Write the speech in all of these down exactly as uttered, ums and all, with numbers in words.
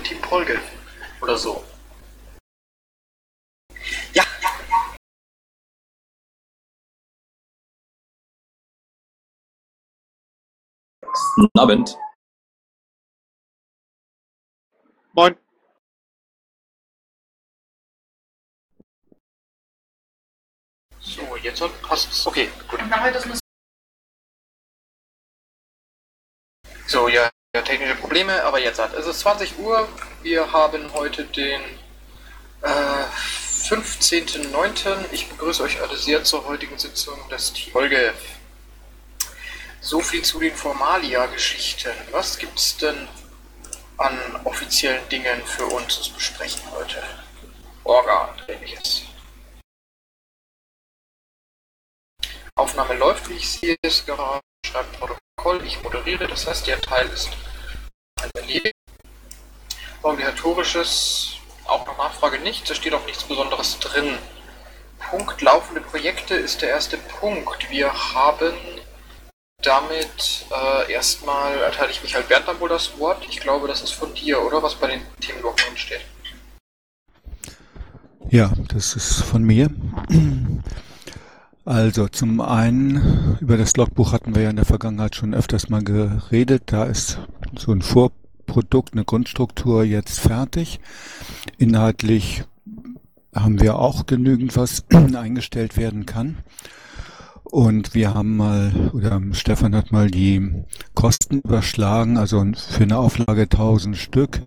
Team Polge oder so. Ja. Guten Abend. Moin. So, jetzt passt es. Okay, gut. So, ja, ja, technische Probleme, aber jetzt hat es ist zwanzig Uhr. Wir haben heute den äh, fünfzehnten neunten Ich begrüße euch alle sehr zur heutigen Sitzung des Team Polge. So viel zu den Formalia-Geschichten. Was gibt's denn an offiziellen Dingen für uns zu besprechen heute? Orga und ähnliches. Aufnahme läuft, wie ich sehe, es gerade schreibt Protokoll, ich moderiere, das heißt, der Teil ist erledigt. Obligatorisches, auch noch Nachfrage nicht, da steht auch nichts Besonderes drin. Punkt laufende Projekte ist der erste Punkt. Wir haben damit äh, erstmal, erteile ich Michael Bernd wohl das Wort. Ich glaube, das ist von dir, oder? Was bei den Themenblöcken steht. Ja, das ist von mir. Also zum einen, über das Logbuch hatten wir ja in der Vergangenheit schon öfters mal geredet. Da ist so ein Vorprodukt, eine Grundstruktur jetzt fertig. Inhaltlich haben wir auch genügend, was eingestellt werden kann. Und wir haben mal, oder Stefan hat mal die Kosten überschlagen, also für eine Auflage tausend Stück.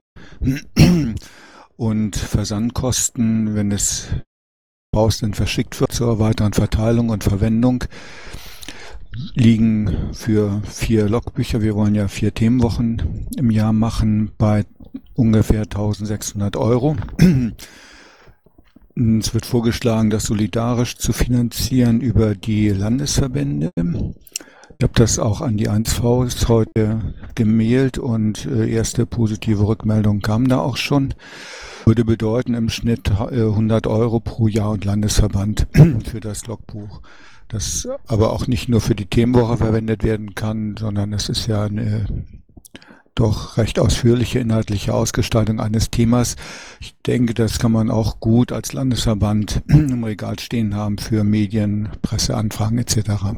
Und Versandkosten, wenn es Post dann verschickt wird zur weiteren Verteilung und Verwendung, liegen für vier Logbücher, wir wollen ja vier Themenwochen im Jahr machen, bei ungefähr eintausendsechshundert Euro. Es wird vorgeschlagen, das solidarisch zu finanzieren über die Landesverbände. Ich habe das auch an die eins V heute gemailt und erste positive Rückmeldungen kamen da auch schon. Würde bedeuten im Schnitt hundert Euro pro Jahr und Landesverband für das Logbuch. Das aber auch nicht nur für die Themenwoche verwendet werden kann, sondern es ist ja eine doch recht ausführliche inhaltliche Ausgestaltung eines Themas. Ich denke, das kann man auch gut als Landesverband im Regal stehen haben für Medien, Presseanfragen et cetera.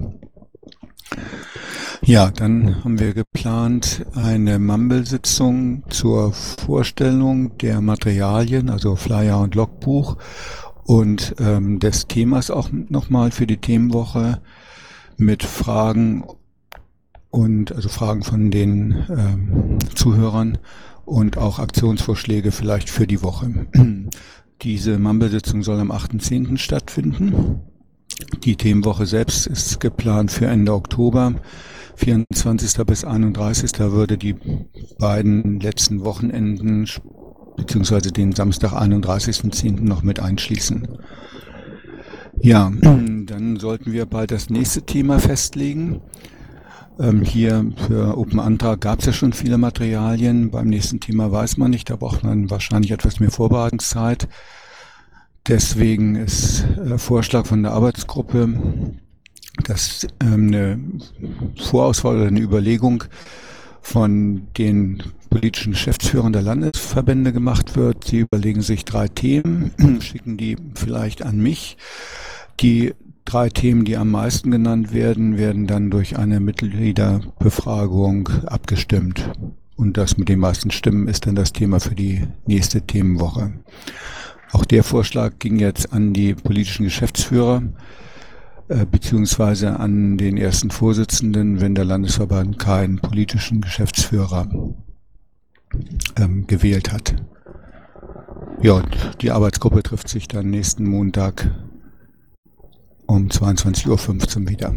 Ja, dann haben wir geplant eine Mumble-Sitzung zur Vorstellung der Materialien, also Flyer und Logbuch und ähm, des Themas auch nochmal für die Themenwoche mit Fragen und also Fragen von den ähm, Zuhörern und auch Aktionsvorschläge vielleicht für die Woche. Diese Mumble-Sitzung soll am achten zehnten stattfinden. Die Themenwoche selbst ist geplant für Ende Oktober. vierundzwanzigsten bis einunddreißigsten würde die beiden letzten Wochenenden beziehungsweise den Samstag einunddreißigsten zehnten noch mit einschließen. Ja, dann sollten wir bald das nächste Thema festlegen. Ähm, hier für Open Antrag gab es ja schon viele Materialien. Beim nächsten Thema weiß man nicht, da braucht man wahrscheinlich etwas mehr Vorbereitungszeit. Deswegen ist äh, Vorschlag von der Arbeitsgruppe, dass ähm, eine Vorauswahl oder eine Überlegung von den politischen Geschäftsführern der Landesverbände gemacht wird. Sie überlegen sich drei Themen, schicken die vielleicht an mich. Die drei Themen, die am meisten genannt werden, werden dann durch eine Mitgliederbefragung abgestimmt. Und das mit den meisten Stimmen ist dann das Thema für die nächste Themenwoche. Auch der Vorschlag ging jetzt an die politischen Geschäftsführer äh, beziehungsweise an den ersten Vorsitzenden, wenn der Landesverband keinen politischen Geschäftsführer ähm, gewählt hat. Ja, und die Arbeitsgruppe trifft sich dann nächsten Montag um zweiundzwanzig Uhr fünfzehn wieder.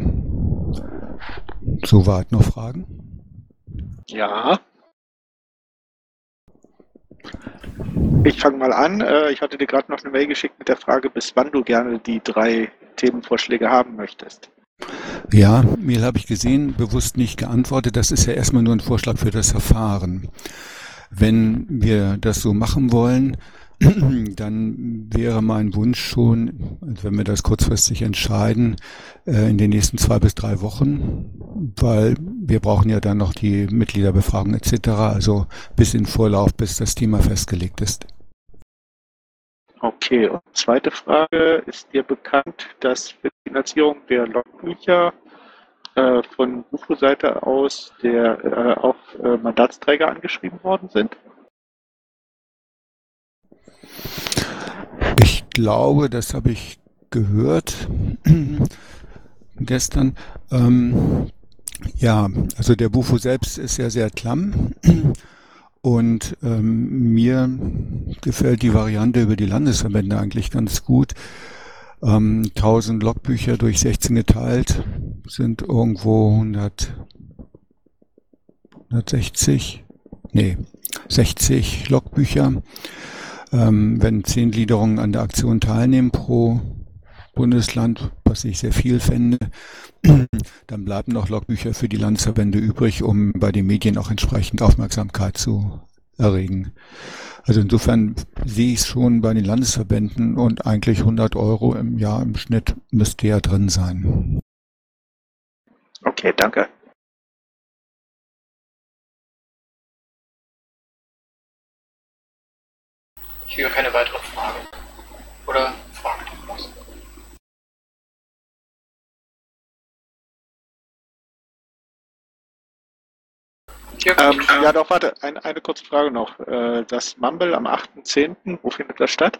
Soweit noch Fragen? Ja. Ich fange mal an. Ich hatte dir gerade noch eine Mail geschickt mit der Frage, bis wann du gerne die drei Themenvorschläge haben möchtest. Ja, Mail habe ich gesehen, bewusst nicht geantwortet. Das ist ja erstmal nur ein Vorschlag für das Verfahren. Wenn wir das so machen wollen, dann wäre mein Wunsch schon, also wenn wir das kurzfristig entscheiden, äh, in den nächsten zwei bis drei Wochen, weil wir brauchen ja dann noch die Mitgliederbefragung et cetera, also bis in Vorlauf, bis das Thema festgelegt ist. Okay, und zweite Frage, ist dir bekannt, dass für die Finanzierung der Logbücher äh, von Bufo-Seite aus der äh, auch äh, Mandatsträger angeschrieben worden sind? Ich glaube, das habe ich gehört gestern. Ähm, ja, also der Bufo selbst ist ja sehr klamm und ähm, mir gefällt die Variante über die Landesverbände eigentlich ganz gut. Ähm, tausend Logbücher durch sechzehn geteilt sind irgendwo hundert, hundertsechzig, nee, sechzig Logbücher. Ähm, wenn zehn Gliederungen an der Aktion teilnehmen pro Bundesland, was ich sehr viel fände, dann bleiben noch Logbücher für die Landesverbände übrig, um bei den Medien auch entsprechend Aufmerksamkeit zu erregen. Also insofern sehe ich es schon bei den Landesverbänden und eigentlich hundert Euro im Jahr im Schnitt müsste ja drin sein. Okay, danke. Ich höre keine weiteren Fragen. Oder Fragen, Thomas? Hier, Ähm, ja, doch, warte, ein, eine kurze Frage noch. Äh, das Mumble am achten zehnten, wo findet das statt?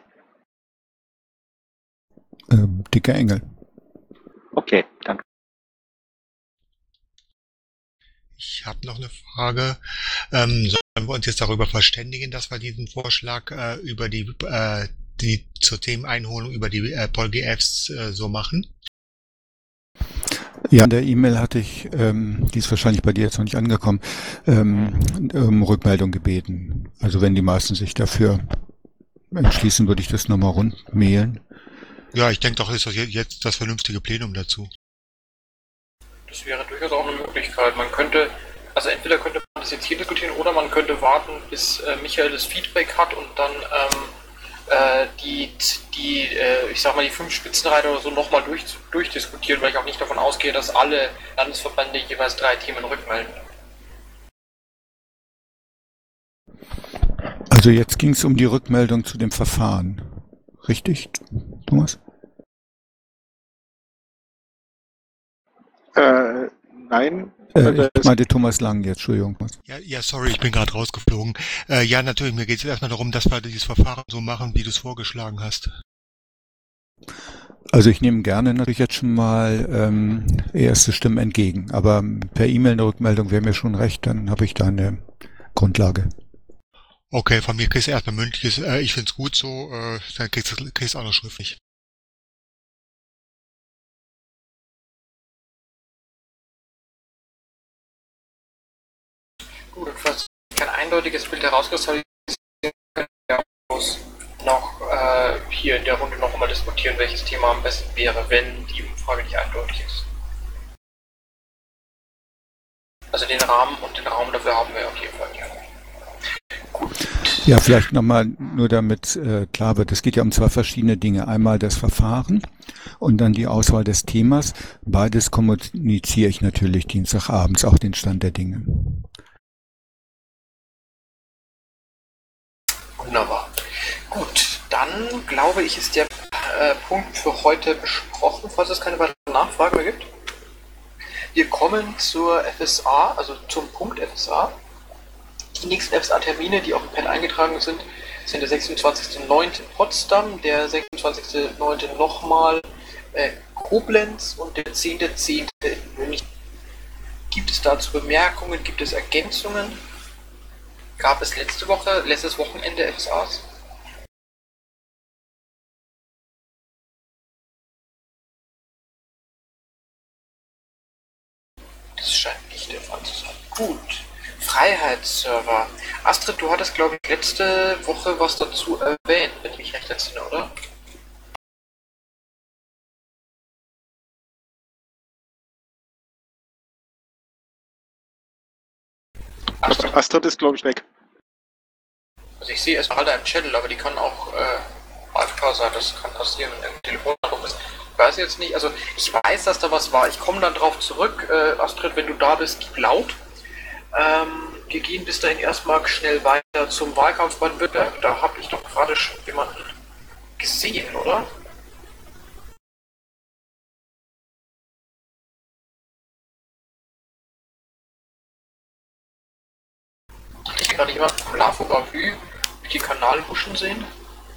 Ähm, Dicker Engel. Okay, danke. Ich habe noch eine Frage. Ähm, sollen wir uns jetzt darüber verständigen, dass wir diesen Vorschlag äh, über die, äh, die zur Themeneinholung über die äh, P O L G Fs äh, so machen? Ja, in der E-Mail hatte ich, ähm, die ist wahrscheinlich bei dir jetzt noch nicht angekommen, ähm, um Rückmeldung gebeten. Also wenn die meisten sich dafür entschließen, würde ich das nochmal rundmailen. Ja, ich denke doch, ist das jetzt das vernünftige Plenum dazu. das wäre durchaus auch eine Möglichkeit. Man könnte, also entweder könnte man das jetzt hier diskutieren oder man könnte warten, bis äh, Michael das Feedback hat und dann ähm, äh, die, die äh, ich sag mal, die fünf Spitzenreiter oder so nochmal durch, durchdiskutieren, weil ich auch nicht davon ausgehe, dass alle Landesverbände jeweils drei Themen rückmelden. Also jetzt ging es um die Rückmeldung zu dem Verfahren. Richtig, Thomas? Äh, nein. Äh, ich meinte Thomas Lang jetzt, Entschuldigung. Ja, ja, sorry, ich bin gerade rausgeflogen. Äh, ja, natürlich, mir geht es erstmal darum, dass wir dieses Verfahren so machen, wie du es vorgeschlagen hast. Also ich nehme gerne natürlich jetzt schon mal ähm, erste Stimmen entgegen, aber per E-Mail eine Rückmeldung wäre mir schon recht, dann habe ich da eine Grundlage. Okay, von mir kriegst du erstmal mündliches, äh, ich find's gut so, äh, dann kriegst du kriegst auch noch schriftlich. Gut, und falls kein eindeutiges Bild herauskristallisieren können, wir aus noch äh, hier in der Runde noch einmal diskutieren, welches Thema am besten wäre, wenn die Umfrage nicht eindeutig ist. Also den Rahmen und den Raum dafür haben wir auf jeden Fall hier. Gut. Ja, vielleicht nochmal nur damit äh, klar wird, es geht ja um zwei verschiedene Dinge. Einmal das Verfahren und dann die Auswahl des Themas. Beides kommuniziere ich natürlich Dienstagabends, auch den Stand der Dinge. Wunderbar. Gut, dann glaube ich, ist der äh, Punkt für heute besprochen, falls es keine weiteren Nachfragen mehr gibt. Wir kommen zur F S A, also zum Punkt F S A. Die nächsten F S A-Termine, die auch im Pad eingetragen sind, sind der sechsundzwanzigster neunte in Potsdam, der sechsundzwanzigster neunte nochmal äh, Koblenz und der zehnter zehnte in München. Gibt es dazu Bemerkungen, gibt es Ergänzungen? Gab es letzte Woche, letztes Wochenende F S As? Das scheint nicht der Fall zu sein. Gut. Freiheitsserver. Astrid, du hattest, glaube ich, letzte Woche was dazu erwähnt, wenn ich mich recht entsinne, oder? Astrid, Astrid ist, glaube ich, weg. Also ich sehe erstmal Halter im Channel, aber die kann auch äh, A F K sein, das kann passieren, wenn ein Telefonanruf ist. Ich weiß jetzt nicht, also ich weiß, dass da was war. Ich komme dann drauf zurück. Äh, Astrid, wenn du da bist, gib laut. Ähm, wir gehen bis dahin erstmal schnell weiter zum Wahlkampf Baden-Württemberg. Da habe ich doch gerade schon jemanden gesehen, oder? Hatte ich gerade jemanden vom Lavoga Vue durch die Kanalbuschen sehen?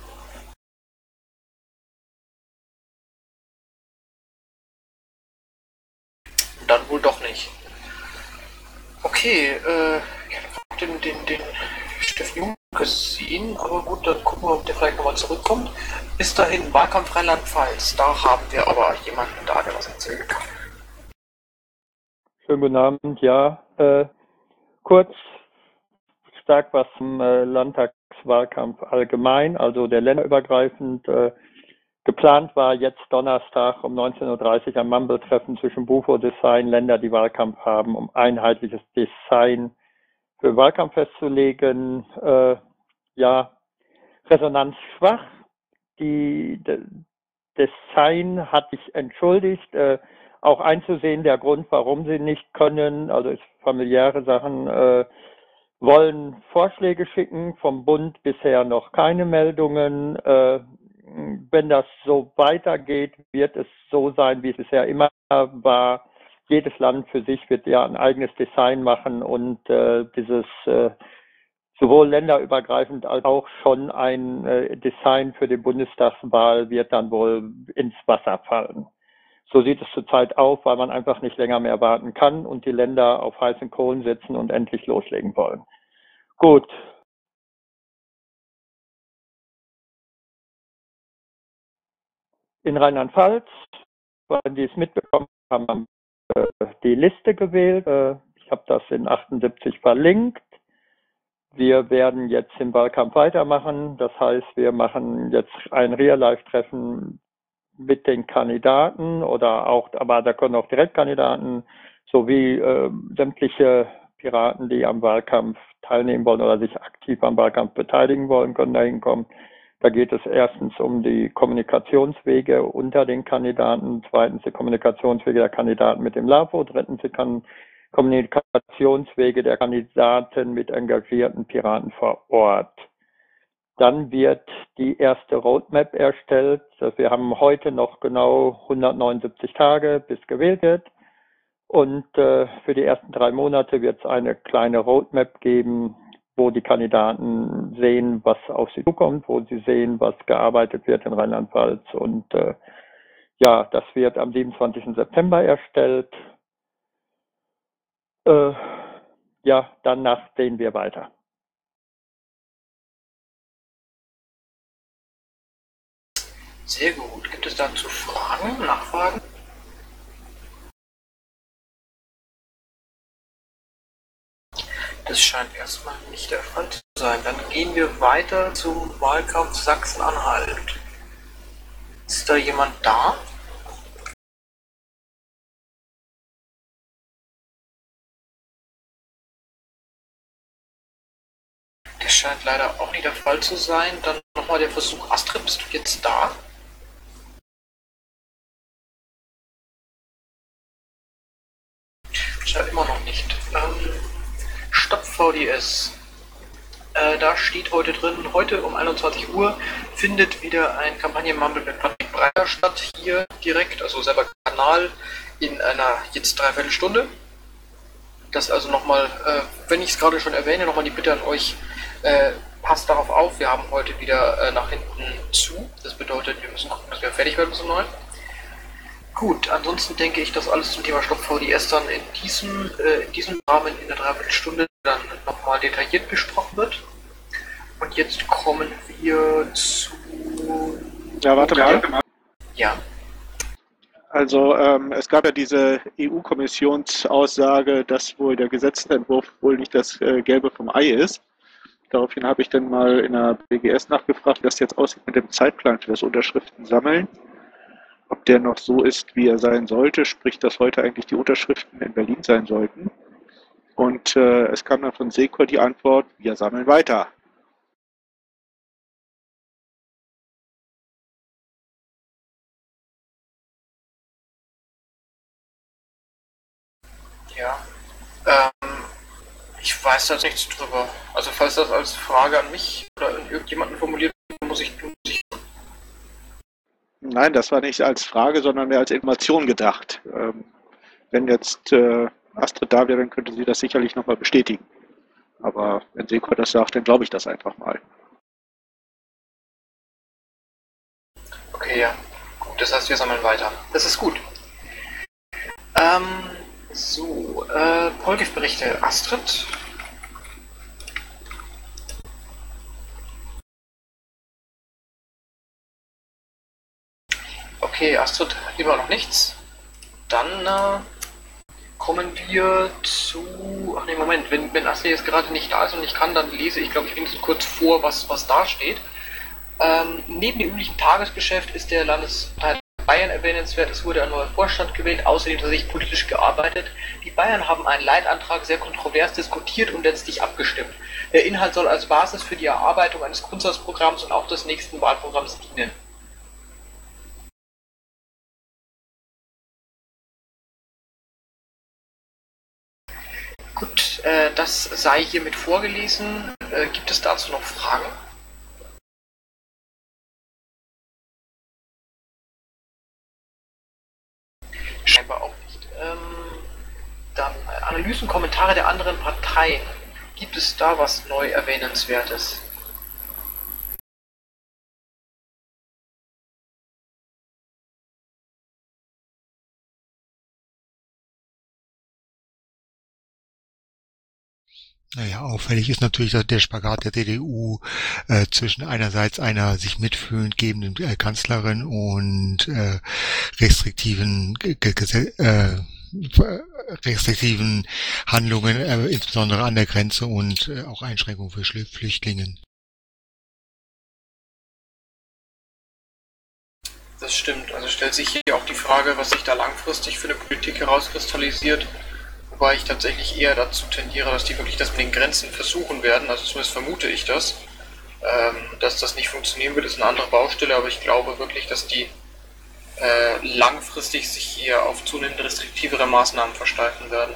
Dann wohl doch nicht. Okay, äh, ich habe den, den, den Steffen Jung gesehen, aber gut, dann gucken wir, ob der vielleicht nochmal zurückkommt. Bis dahin, Wahlkampf Rheinland-Pfalz, da haben wir aber jemanden da, der was erzählen kann. Schönen guten Abend, ja. Äh, kurz, stark was zum äh, Landtagswahlkampf allgemein, also der länderübergreifend. Äh, geplant war jetzt Donnerstag um neunzehn Uhr dreißig ein Mumble-Treffen zwischen Bufo Design, Länder, die Wahlkampf haben, um einheitliches Design für Wahlkampf festzulegen. Äh, ja, Resonanz schwach. Die de, Design hat sich entschuldigt, äh, auch einzusehen, der Grund, warum sie nicht können, also ist familiäre Sachen, äh, wollen Vorschläge schicken, vom Bund bisher noch keine Meldungen. Äh, wenn das so weitergeht, wird es so sein, wie es bisher immer war. Jedes Land für sich wird ja ein eigenes Design machen und äh, dieses äh, sowohl länderübergreifend als auch schon ein äh, Design für die Bundestagswahl wird dann wohl ins Wasser fallen. So sieht es zurzeit aus, weil man einfach nicht länger mehr warten kann und die Länder auf heißen Kohlen sitzen und endlich loslegen wollen. Gut. In Rheinland-Pfalz, wenn die es mitbekommen haben, haben wir die Liste gewählt. Ich habe das in achtundsiebzig verlinkt. Wir werden jetzt im Wahlkampf weitermachen. Das heißt, wir machen jetzt ein Real-Life-Treffen mit den Kandidaten oder auch, aber da können auch Direktkandidaten sowie äh, sämtliche Piraten, die am Wahlkampf teilnehmen wollen oder sich aktiv am Wahlkampf beteiligen wollen, können da hinkommen. Da geht es erstens um die Kommunikationswege unter den Kandidaten, zweitens die Kommunikationswege der Kandidaten mit dem LAVO, drittens die Kommunikationswege der Kandidaten mit engagierten Piraten vor Ort. Dann wird die erste Roadmap erstellt. Wir haben heute noch genau hundertneunundsiebzig Tage, bis gewählt wird. Und äh, für die ersten drei Monate wird es eine kleine Roadmap geben, wo die Kandidaten sehen, was auf sie zukommt, wo sie sehen, was gearbeitet wird in Rheinland-Pfalz. Und äh, ja, das wird am siebenundzwanzigsten September erstellt. Äh, ja, danach sehen wir weiter. Sehr gut. Gibt es dazu Fragen, Nachfragen? Das scheint erstmal nicht der Fall zu sein. Dann gehen wir weiter zum Wahlkampf Sachsen-Anhalt. Ist da jemand da? Das scheint leider auch nicht der Fall zu sein. Dann nochmal der Versuch. Astrid, bist du jetzt da? Scheint immer noch nicht. Ähm, Stopp V D S. Äh, da steht heute drin, heute um einundzwanzig Uhr findet wieder ein Kampagnen-Mumble mit Patrick Breyer statt, hier direkt, also selber Kanal, in einer jetzt dreiviertel Stunde. Das also nochmal, äh, wenn ich es gerade schon erwähne, nochmal die Bitte an euch, äh, passt darauf auf, wir haben heute wieder äh, nach hinten zu. Das bedeutet, wir müssen gucken, dass wir fertig werden bis um neun. Gut, ansonsten denke ich, dass alles zum Thema Stopp V D S dann in diesem, äh, in diesem Rahmen in der Dreiviertelstunde dann nochmal detailliert besprochen wird. Und jetzt kommen wir zu... Ja, warte mal. Ja. Also ähm, es gab ja diese E U-Kommissionsaussage, dass wohl der Gesetzentwurf wohl nicht das äh, Gelbe vom Ei ist. Daraufhin habe ich dann mal in der B G S nachgefragt, wie das jetzt aussieht mit dem Zeitplan für das Unterschriften sammeln. Ob der noch so ist, wie er sein sollte, sprich, dass heute eigentlich die Unterschriften in Berlin sein sollten. Und äh, es kam dann von Secor die Antwort, wir sammeln weiter. Ja. Ähm, ich weiß da nichts drüber. Also falls das als Frage an mich oder an irgendjemanden formuliert wird, muss ich, muss ich Nein, das war nicht als Frage, sondern mehr als Information gedacht. Ähm, wenn jetzt äh, Astrid da wäre, dann könnte sie das sicherlich nochmal bestätigen. Aber wenn Seko das sagt, dann glaube ich das einfach mal. Okay, ja. Gut, das heißt, wir sammeln weiter. Das ist gut. Ähm, so, äh, Polgif-Berichte. Astrid? Okay, Astrid, immer noch nichts. Dann äh, kommen wir zu... Ach nee, Moment, wenn, wenn Astrid jetzt gerade nicht da ist und ich kann, dann lese ich, glaube ich, wenigstens kurz vor, was, was da steht. Ähm, neben dem üblichen Tagesgeschäft ist der Landesteil Bayern erwähnenswert. Es wurde ein neuer Vorstand gewählt, außerdem tatsächlich politisch gearbeitet. Die Bayern haben einen Leitantrag sehr kontrovers diskutiert und letztlich abgestimmt. Der Inhalt soll als Basis für die Erarbeitung eines Grundsatzprogramms und auch des nächsten Wahlprogramms dienen. Gut, äh, das sei hiermit vorgelesen. Äh, gibt es dazu noch Fragen? Scheinbar auch nicht. Ähm, dann äh, Analysen, Kommentare der anderen Parteien. Gibt es da was neu Erwähnenswertes? Naja, auffällig ist natürlich der Spagat der C D U äh, zwischen einerseits einer sich mitfühlend gebenden äh, Kanzlerin und äh, restriktiven Ge Ge äh, restriktiven Handlungen, äh, insbesondere an der Grenze und äh, auch Einschränkungen für Schl Flüchtlingen. Das stimmt. Also stellt sich hier auch die Frage, was sich da langfristig für eine Politik herauskristallisiert. Wobei ich tatsächlich eher dazu tendiere, dass die wirklich das mit den Grenzen versuchen werden. Also zumindest vermute ich das. Ähm, dass das nicht funktionieren wird, ist eine andere Baustelle, aber ich glaube wirklich, dass die äh, langfristig sich hier auf zunehmend restriktivere Maßnahmen versteifen werden.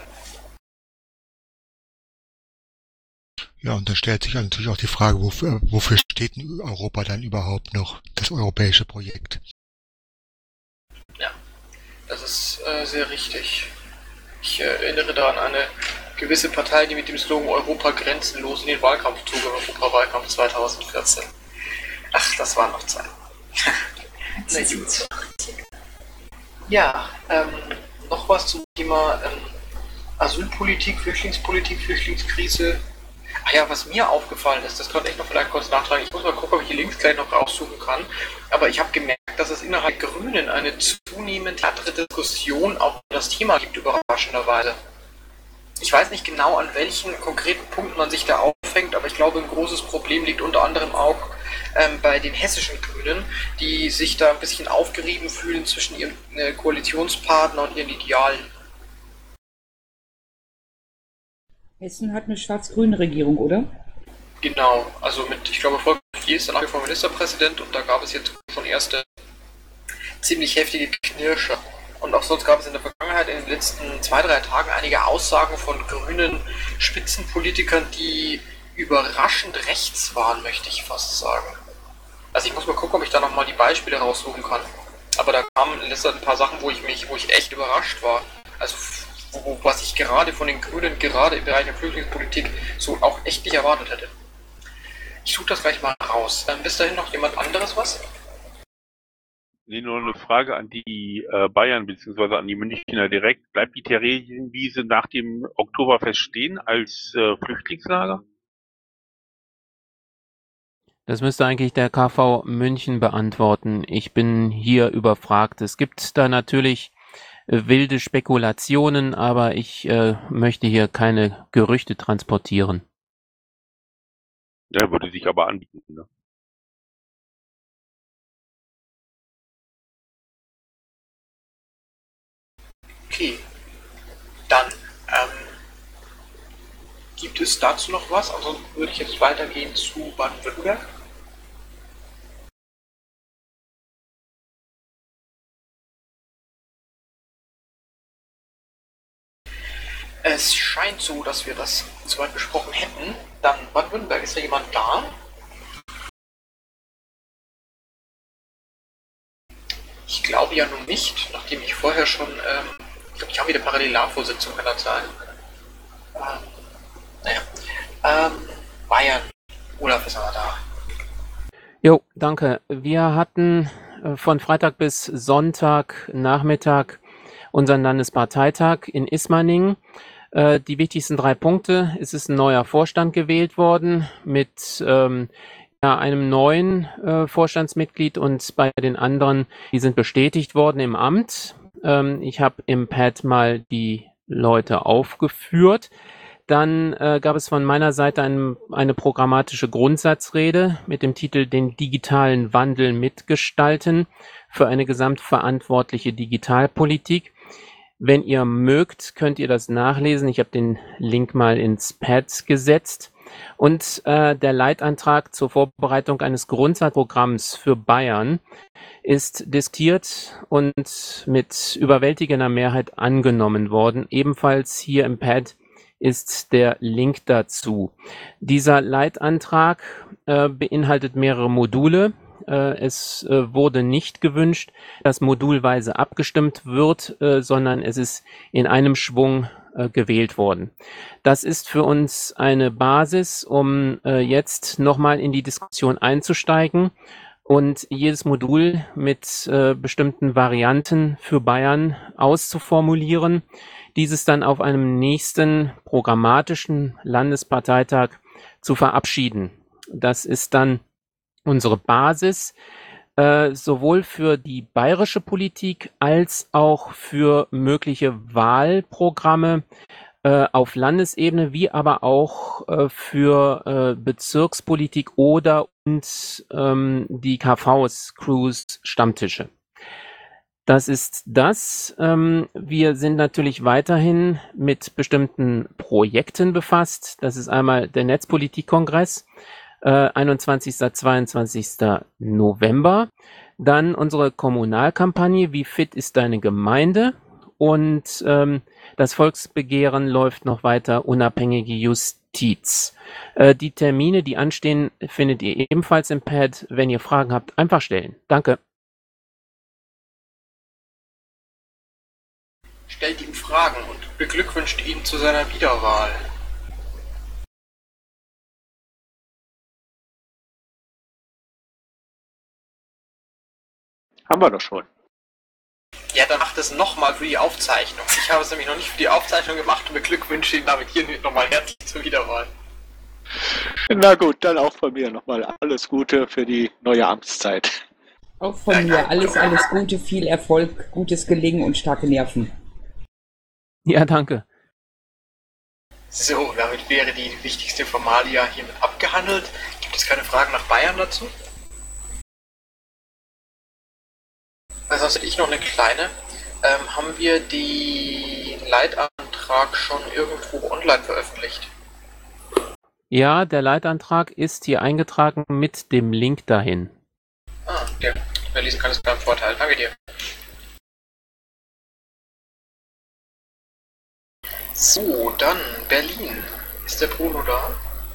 Ja, und da stellt sich natürlich auch die Frage, wofür, wofür steht denn Europa dann überhaupt noch, das europäische Projekt? Ja, das ist äh, sehr richtig. Ich äh, erinnere da an eine gewisse Partei, die mit dem Slogan Europa grenzenlos in den Wahlkampf zog, im Europawahlkampf zweitausendvierzehn. Ach, das waren noch Zeiten. Na gut. Ja, ähm, noch was zum Thema ähm, Asylpolitik, Flüchtlingspolitik, Flüchtlingskrise. Ah ja, was mir aufgefallen ist, das könnte ich noch vielleicht kurz nachtragen. Ich muss mal gucken, ob ich die Links gleich noch raussuchen kann. Aber ich habe gemerkt, dass es innerhalb der Grünen eine zunehmend härtere Diskussion auch über das Thema gibt, überraschenderweise. Ich weiß nicht genau, an welchen konkreten Punkten man sich da aufhängt, aber ich glaube, ein großes Problem liegt unter anderem auch ähm, bei den hessischen Grünen, die sich da ein bisschen aufgerieben fühlen zwischen ihrem äh, Koalitionspartner und ihren Idealen. Hessen hat eine schwarz-grüne Regierung, oder? Genau, also mit, ich glaube, Volker Pier ist dann nach wie vor Ministerpräsident und da gab es jetzt schon erste ziemlich heftige Knirsche. Und auch sonst gab es in der Vergangenheit in den letzten zwei, drei Tagen einige Aussagen von grünen Spitzenpolitikern, die überraschend rechts waren, möchte ich fast sagen. Also ich muss mal gucken, ob ich da nochmal die Beispiele raussuchen kann. Aber da kamen in letzter Zeit ein paar Sachen, wo ich mich, wo ich echt überrascht war. Also wo, was ich gerade von den Grünen, gerade im Bereich der Flüchtlingspolitik, so auch echt nicht erwartet hätte. Ich suche das gleich mal raus. Ähm, bis dahin noch jemand anderes was? Nee, nur eine Frage an die äh, Bayern bzw. an die Münchner direkt. Bleibt die Theresienwiese nach dem Oktoberfest stehen als äh, Flüchtlingslager? Das müsste eigentlich der K V München beantworten. Ich bin hier überfragt. Es gibt da natürlich äh, wilde Spekulationen, aber ich äh, möchte hier keine Gerüchte transportieren. Ja, würde sich aber anbieten, ne? Okay, dann ähm, gibt es dazu noch was? Ansonsten würde ich jetzt weitergehen zu Baden-Württemberg. Es scheint so, dass wir das soweit besprochen hätten. Dann Baden-Württemberg, ist da jemand da? Ich glaube ja nun nicht, nachdem ich vorher schon, ähm, ich glaube, ich habe wieder Parallel-Vorsitzung, kann das sein? Ähm, naja. Ähm, Bayern. Olaf ist aber da. Jo, danke. Wir hatten äh, von Freitag bis Sonntag Nachmittag unseren Landesparteitag in Ismaning. Äh, die wichtigsten drei Punkte: Es ist ein neuer Vorstand gewählt worden mit ähm, ja, einem neuen äh, Vorstandsmitglied, und bei den anderen, die sind bestätigt worden im Amt. Ähm, ich habe im Pad mal die Leute aufgeführt. Dann äh, gab es von meiner Seite ein, eine programmatische Grundsatzrede mit dem Titel "Den digitalen Wandel mitgestalten" für eine gesamtverantwortliche Digitalpolitik. Wenn ihr mögt, könnt ihr das nachlesen. Ich habe den Link mal ins Pad gesetzt. Und äh, der Leitantrag zur Vorbereitung eines Grundsatzprogramms für Bayern ist diskutiert und mit überwältigender Mehrheit angenommen worden. Ebenfalls hier im Pad ist der Link dazu. Dieser Leitantrag äh, beinhaltet mehrere Module. Äh, es äh, wurde nicht gewünscht, dass modulweise abgestimmt wird, äh, sondern es ist in einem Schwung äh, gewählt worden. Das ist für uns eine Basis, um äh, jetzt nochmal in die Diskussion einzusteigen und jedes Modul mit äh, bestimmten Varianten für Bayern auszuformulieren, dieses dann auf einem nächsten programmatischen Landesparteitag zu verabschieden. Das ist dann unsere Basis, äh, sowohl für die bayerische Politik als auch für mögliche Wahlprogramme äh, auf Landesebene, wie aber auch äh, für äh, Bezirkspolitik oder und ähm, die K Vs, Crews, Stammtische. Das ist das. Ähm, wir sind natürlich weiterhin mit bestimmten Projekten befasst. Das ist einmal der Netzpolitikkongress, äh, einundzwanzigsten zweiundzwanzigsten November. Dann unsere Kommunalkampagne "Wie fit ist deine Gemeinde?" Und ähm, das Volksbegehren läuft noch weiter, unabhängige Justiz. Äh, die Termine, die anstehen, findet ihr ebenfalls im Pad. Wenn ihr Fragen habt, einfach stellen. Danke. Stellt ihm Fragen und beglückwünscht ihn zu seiner Wiederwahl. Haben wir doch schon. Ja, dann macht es nochmal für die Aufzeichnung. Ich habe es nämlich noch nicht für die Aufzeichnung gemacht und beglückwünsche ihn damit hier nochmal herzlich zur Wiederwahl. Na gut, dann auch von mir nochmal alles Gute für die neue Amtszeit. Auch von mir alles, alles Gute, viel Erfolg, gutes Gelingen und starke Nerven. Ja, danke. So, damit wäre die wichtigste Formalia hiermit abgehandelt. Gibt es keine Fragen nach Bayern dazu? Also hätte ich noch eine kleine. Ähm, haben wir den Leitantrag schon irgendwo online veröffentlicht? Ja, der Leitantrag ist hier eingetragen mit dem Link dahin. Ah, der. Wer lesen kann, ist beim Vorteil. Danke dir. So, dann Berlin. Ist der Bruno da?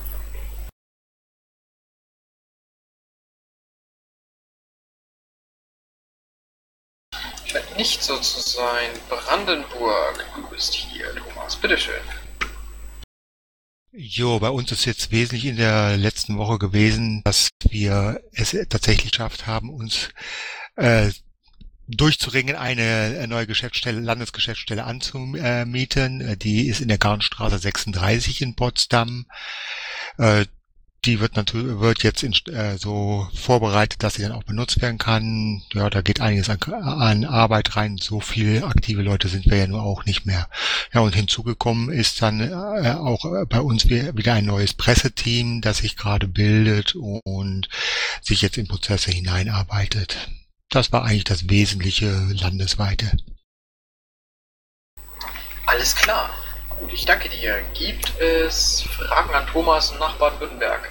Scheint nicht so zu sein. Brandenburg, du bist hier, Thomas. Bitteschön. Jo, bei uns ist jetzt wesentlich in der letzten Woche gewesen, dass wir es tatsächlich geschafft haben, uns äh, durchzuringen, eine neue Geschäftsstelle, Landesgeschäftsstelle anzumieten. Die ist in der Garnstraße sechsunddreißig in Potsdam. Äh, Die wird natürlich wird jetzt in, äh, so vorbereitet, dass sie dann auch benutzt werden kann. Ja, da geht einiges an, an Arbeit rein. So viele aktive Leute sind wir ja nur auch nicht mehr. Ja, und hinzugekommen ist dann äh, auch bei uns wieder ein neues Presseteam, das sich gerade bildet und sich jetzt in Prozesse hineinarbeitet. Das war eigentlich das Wesentliche landesweite. Alles klar. Gut, ich danke dir. Gibt es Fragen an Thomas nach Baden-Württemberg?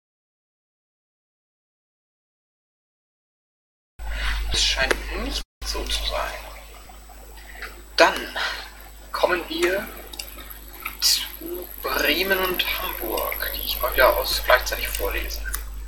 Es scheint nicht so so zu sein. Dann kommen wir zu Bremen und Hamburg, die ich mal wieder aus gleichzeitig vorlese.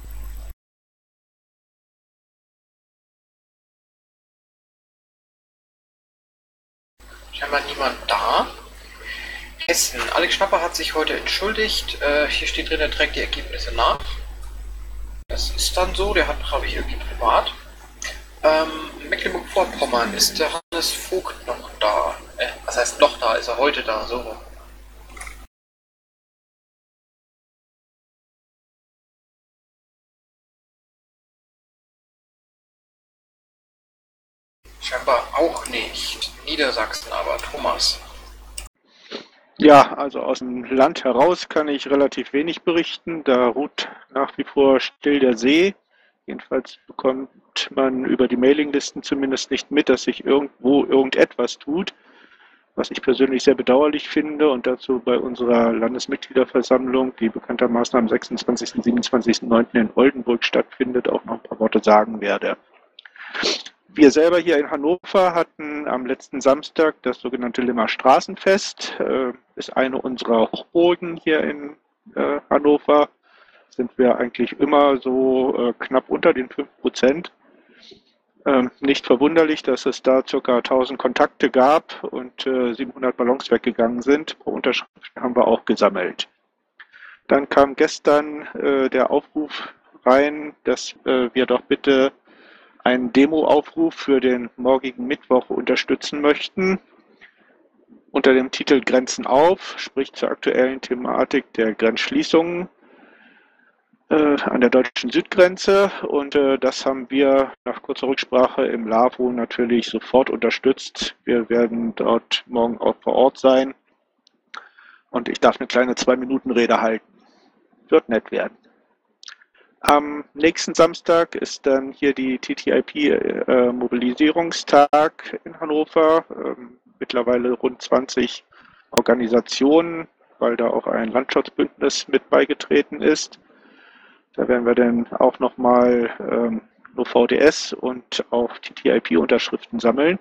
Scheinbar niemand da. Hessen. Alex Schnapper hat sich heute entschuldigt. Äh, hier steht drin, er trägt die Ergebnisse nach. Das ist dann so, der hat, glaube ich, irgendwie privat. Ähm, Mecklenburg-Vorpommern, ist der Hannes Vogt noch da? Äh, was heißt noch da? Ist er heute da? So rum. Scheinbar auch nicht. Niedersachsen aber, Thomas. Ja, also aus dem Land heraus kann ich relativ wenig berichten. Da ruht nach wie vor still der See. Jedenfalls bekommt man über die Mailinglisten zumindest nicht mit, dass sich irgendwo irgendetwas tut, was ich persönlich sehr bedauerlich finde und dazu bei unserer Landesmitgliederversammlung, die bekanntermaßen am sechsundzwanzigsten und siebenundzwanzigsten neunten in Oldenburg stattfindet, auch noch ein paar Worte sagen werde. Wir selber hier in Hannover hatten am letzten Samstag das sogenannte Limmer Straßenfest. Das ist eine unserer Hochburgen hier in Hannover. Sind wir eigentlich immer so knapp unter den fünf Prozent. Nicht verwunderlich, dass es da ca. tausend Kontakte gab und siebenhundert Ballons weggegangen sind. Pro Unterschrift haben wir auch gesammelt. Dann kam gestern der Aufruf rein, dass wir doch bitte einen Demo-Aufruf für den morgigen Mittwoch unterstützen möchten. Unter dem Titel Grenzen auf, sprich zur aktuellen Thematik der Grenzschließungen äh, an der deutschen Südgrenze. Und äh, das haben wir nach kurzer Rücksprache im LAVO natürlich sofort unterstützt. Wir werden dort morgen auch vor Ort sein. Und ich darf eine kleine zwei-Minuten-Rede halten. Wird nett werden. Am nächsten Samstag ist dann hier die T T I P-Mobilisierungstag äh, in Hannover. Ähm, mittlerweile rund zwanzig Organisationen, weil da auch ein Landschutzbündnis mit beigetreten ist. Da werden wir dann auch nochmal ähm, nur V D S und auch T T I P-Unterschriften sammeln.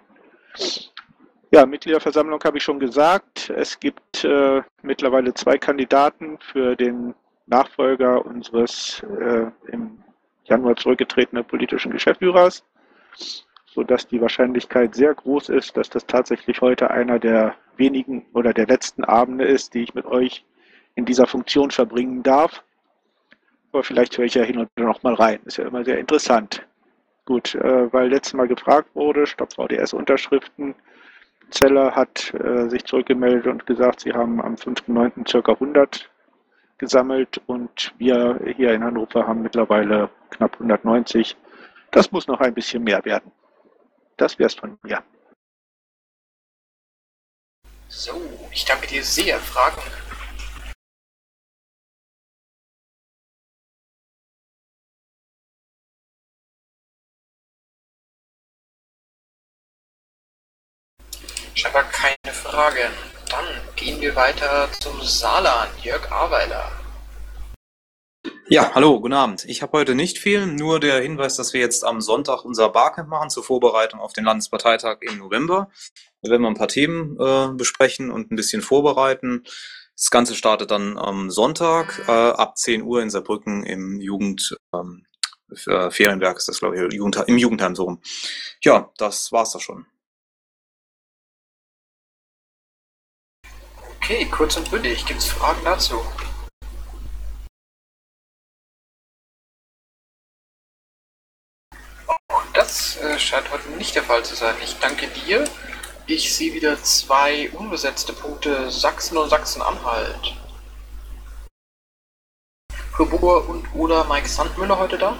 Ja, Mitgliederversammlung habe ich schon gesagt. Es gibt äh, mittlerweile zwei Kandidaten für den Nachfolger unseres äh, im Januar zurückgetretenen politischen Geschäftsführers, sodass die Wahrscheinlichkeit sehr groß ist, dass das tatsächlich heute einer der wenigen oder der letzten Abende ist, die ich mit euch in dieser Funktion verbringen darf. Aber vielleicht höre ich ja hin und wieder noch mal rein. Ist ja immer sehr interessant. Gut, äh, weil letztes Mal gefragt wurde, Stopp V D S-Unterschriften. Zeller hat äh, sich zurückgemeldet und gesagt, sie haben am fünften neunten ca. hundert gesammelt und wir hier in Hannover haben mittlerweile knapp hundertneunzig. Das muss noch ein bisschen mehr werden. Das wär's von mir. So, ich danke dir sehr. Fragen? Scheinbar keine Fragen. Dann gehen wir weiter zum Saarland. Jörg Aweiler. Ja, hallo, guten Abend. Ich habe heute nicht viel, nur der Hinweis, dass wir jetzt am Sonntag unser Barcamp machen zur Vorbereitung auf den Landesparteitag im November. Da werden wir ein paar Themen äh, besprechen und ein bisschen vorbereiten. Das Ganze startet dann am Sonntag äh, ab zehn Uhr in Saarbrücken im Jugend ähm, äh, Ferienwerk ist das, glaube ich, Jugend, im Jugendheim so rum. Ja, das war's da schon. Okay, kurz und bündig. Gibt es Fragen dazu? Oh, das äh, scheint heute nicht der Fall zu sein. Ich danke dir. Ich sehe wieder zwei unbesetzte Punkte, Sachsen und Sachsen-Anhalt. Klobur und oder Mike Sandmüller heute da?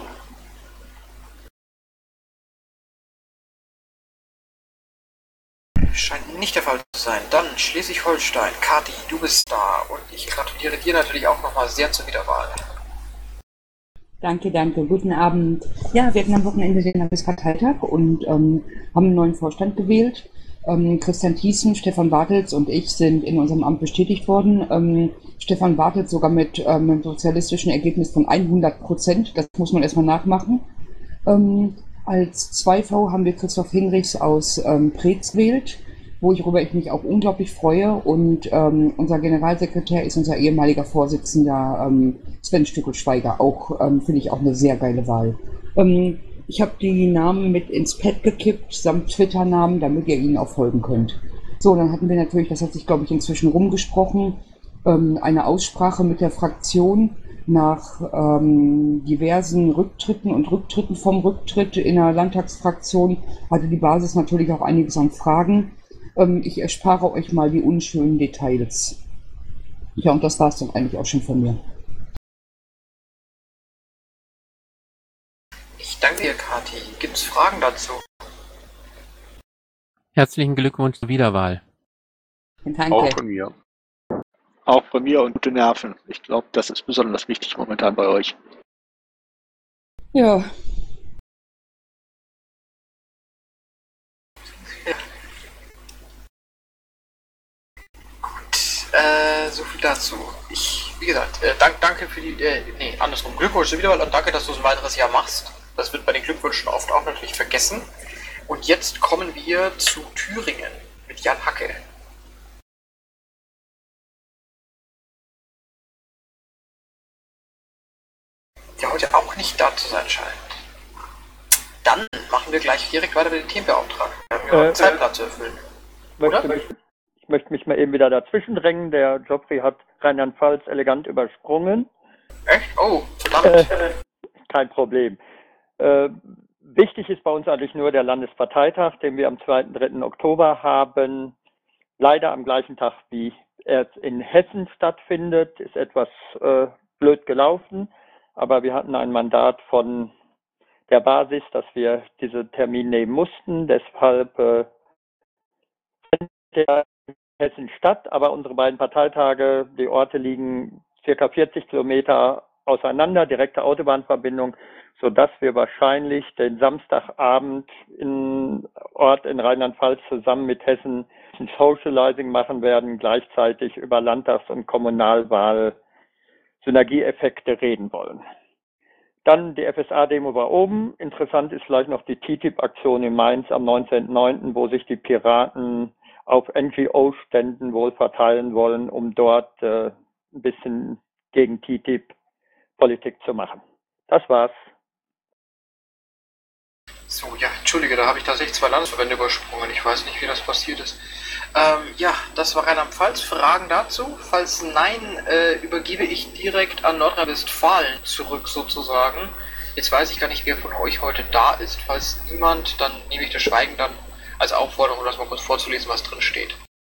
Scheint nicht der Fall zu sein. Dann Schleswig-Holstein. Kati, du bist da und ich gratuliere dir natürlich auch nochmal sehr zur Wiederwahl. Danke, danke. Guten Abend. Ja, wir hatten am Wochenende den Landesparteitag und ähm, haben einen neuen Vorstand gewählt. Ähm, Christian Thiessen, Stefan Bartels und ich sind in unserem Amt bestätigt worden. Ähm, Stefan Bartels sogar mit ähm, einem sozialistischen Ergebnis von hundert Prozent. Das muss man erstmal nachmachen. Ähm, Als zwei V haben wir Christoph Hinrichs aus ähm, Preetz gewählt, worüber ich mich auch unglaublich freue. Und ähm, unser Generalsekretär ist unser ehemaliger Vorsitzender ähm, Sven Stückelschweiger. Auch ähm, finde ich auch eine sehr geile Wahl. Ähm, ich habe die Namen mit ins Pad gekippt, samt Twitter-Namen, damit ihr ihnen auch folgen könnt. So, dann hatten wir natürlich, das hat sich glaube ich inzwischen rumgesprochen, ähm, eine Aussprache mit der Fraktion nach ähm, diversen Rücktritten und Rücktritten vom Rücktritt in der Landtagsfraktion hatte die Basis natürlich auch einiges an Fragen. Ähm, ich erspare euch mal die unschönen Details. Ja, und das war es dann eigentlich auch schon von mir. Ich danke dir, Kathi. Gibt es Fragen dazu? Herzlichen Glückwunsch zur Wiederwahl. Danke. Auch von mir. Auch von mir und gute Nerven. Ich glaube, das ist besonders wichtig momentan bei euch. Ja. Äh, so viel dazu. Ich, wie gesagt, äh, dank, danke für die, äh, nee, andersrum, Glückwunsch zur Wiederwahl und danke, dass du es ein weiteres Jahr machst. Das wird bei den Glückwünschen oft auch natürlich vergessen. Und jetzt kommen wir zu Thüringen mit Jan Hacke. Der heute auch nicht da zu sein scheint. Dann machen wir gleich direkt weiter mit den Themenbeauftragten. Wir haben ja einen Äh, Zeitplan zu erfüllen. Möchte Oder? mich, ich möchte mich mal eben wieder dazwischen drängen. Der Geoffrey hat Rheinland-Pfalz elegant übersprungen. Echt? Oh, verdammt. Äh, kein Problem. Äh, wichtig ist bei uns eigentlich nur der Landesparteitag, den wir am zweiten und dritten Oktober haben. Leider am gleichen Tag, wie er in Hessen stattfindet, ist etwas äh, blöd gelaufen. Aber wir hatten ein Mandat von der Basis, dass wir diesen Termin nehmen mussten. Deshalb äh, findet der in Hessen statt. Aber unsere beiden Parteitage, die Orte liegen circa vierzig Kilometer auseinander, direkte Autobahnverbindung, sodass wir wahrscheinlich den Samstagabend in Ort in Rheinland-Pfalz zusammen mit Hessen ein Socializing machen werden, gleichzeitig über Landtags- und Kommunalwahl Synergieeffekte reden wollen. Dann die F S A-Demo war oben. Interessant ist vielleicht noch die T T I P-Aktion in Mainz am neunzehnten neunten, wo sich die Piraten auf N G O-Ständen wohl verteilen wollen, um dort äh, ein bisschen gegen T T I P Politik zu machen. Das war's. So, ja, entschuldige, da habe ich tatsächlich zwei Landesverbände übersprungen. Ich weiß nicht, wie das passiert ist. Ähm, ja, das war Rheinland-Pfalz. Fragen dazu? Falls nein, äh, übergebe ich direkt an Nordrhein-Westfalen zurück sozusagen. Jetzt weiß ich gar nicht, wer von euch heute da ist. Falls niemand, dann nehme ich das Schweigen dann als Aufforderung, das mal kurz vorzulesen, was drin steht.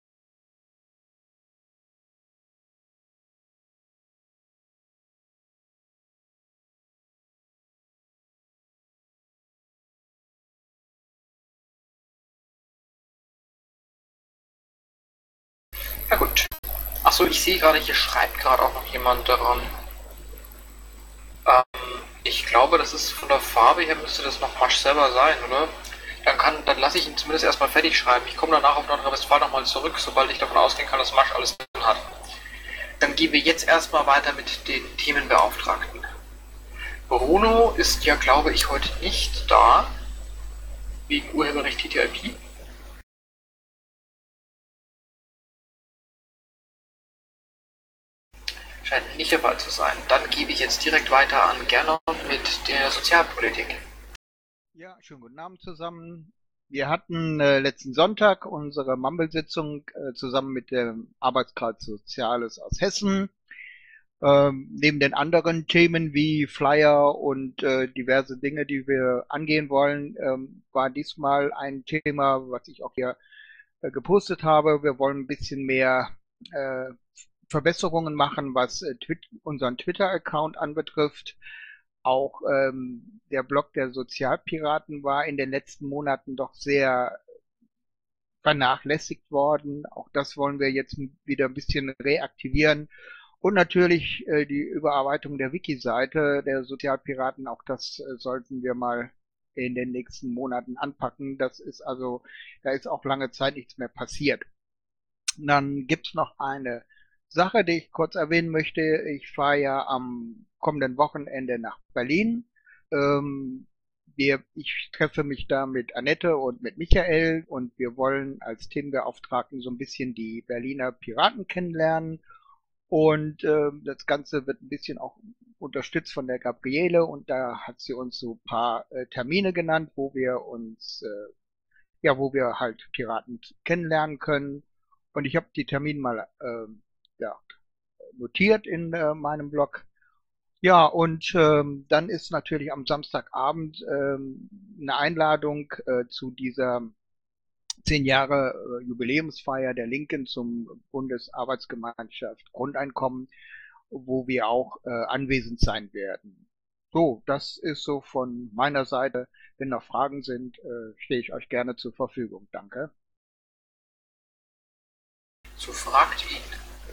Ja gut. Achso, ich sehe gerade, hier schreibt gerade auch noch jemand daran. Ähm, ich glaube, das ist von der Farbe her, müsste das noch Masch selber sein, oder? Dann kann, dann lasse ich ihn zumindest erstmal fertig schreiben. Ich komme danach auf Nordrhein-Westfalen nochmal zurück, sobald ich davon ausgehen kann, dass Masch alles drin hat. Dann gehen wir jetzt erstmal weiter mit den Themenbeauftragten. Bruno ist ja, glaube ich, heute nicht da. Wegen Urheberrecht T T I P. Scheint nicht der Fall zu sein. Dann gebe ich jetzt direkt weiter an Gernot mit der Sozialpolitik. Ja, schönen guten Abend zusammen. Wir hatten äh, letzten Sonntag unsere Mumble-Sitzung äh, zusammen mit dem Arbeitskreis Soziales aus Hessen. Ähm, neben den anderen Themen wie Flyer und äh, diverse Dinge, die wir angehen wollen, ähm, war diesmal ein Thema, was ich auch hier äh, gepostet habe. Wir wollen ein bisschen mehr äh, Verbesserungen machen, was äh, Twi- unseren Twitter-Account anbetrifft. Auch ähm, der Blog der Sozialpiraten war in den letzten Monaten doch sehr vernachlässigt worden. Auch das wollen wir jetzt wieder ein bisschen reaktivieren. Und natürlich äh, die Überarbeitung der Wiki-Seite der Sozialpiraten, auch das äh, sollten wir mal in den nächsten Monaten anpacken. Das ist also, da ist auch lange Zeit nichts mehr passiert. Und dann gibt's noch eine Sache, die ich kurz erwähnen möchte. Ich fahre ja am kommenden Wochenende nach Berlin. Ähm, wir, ich treffe mich da mit Annette und mit Michael und wir wollen als Themenbeauftragten so ein bisschen die Berliner Piraten kennenlernen. Und äh, das Ganze wird ein bisschen auch unterstützt von der Gabriele und da hat sie uns so ein paar äh, Termine genannt, wo wir uns, äh, ja, wo wir halt Piraten kennenlernen können. Und ich habe die Termine mal äh, ja, notiert in äh, meinem Blog. Ja, und ähm, dann ist natürlich am Samstagabend ähm, eine Einladung äh, zu dieser zehn Jahre äh, Jubiläumsfeier der Linken zum Bundesarbeitsgemeinschaft Grundeinkommen, wo wir auch äh, anwesend sein werden. So, das ist so von meiner Seite. Wenn noch Fragen sind, äh, stehe ich euch gerne zur Verfügung. Danke. So fragt ihn.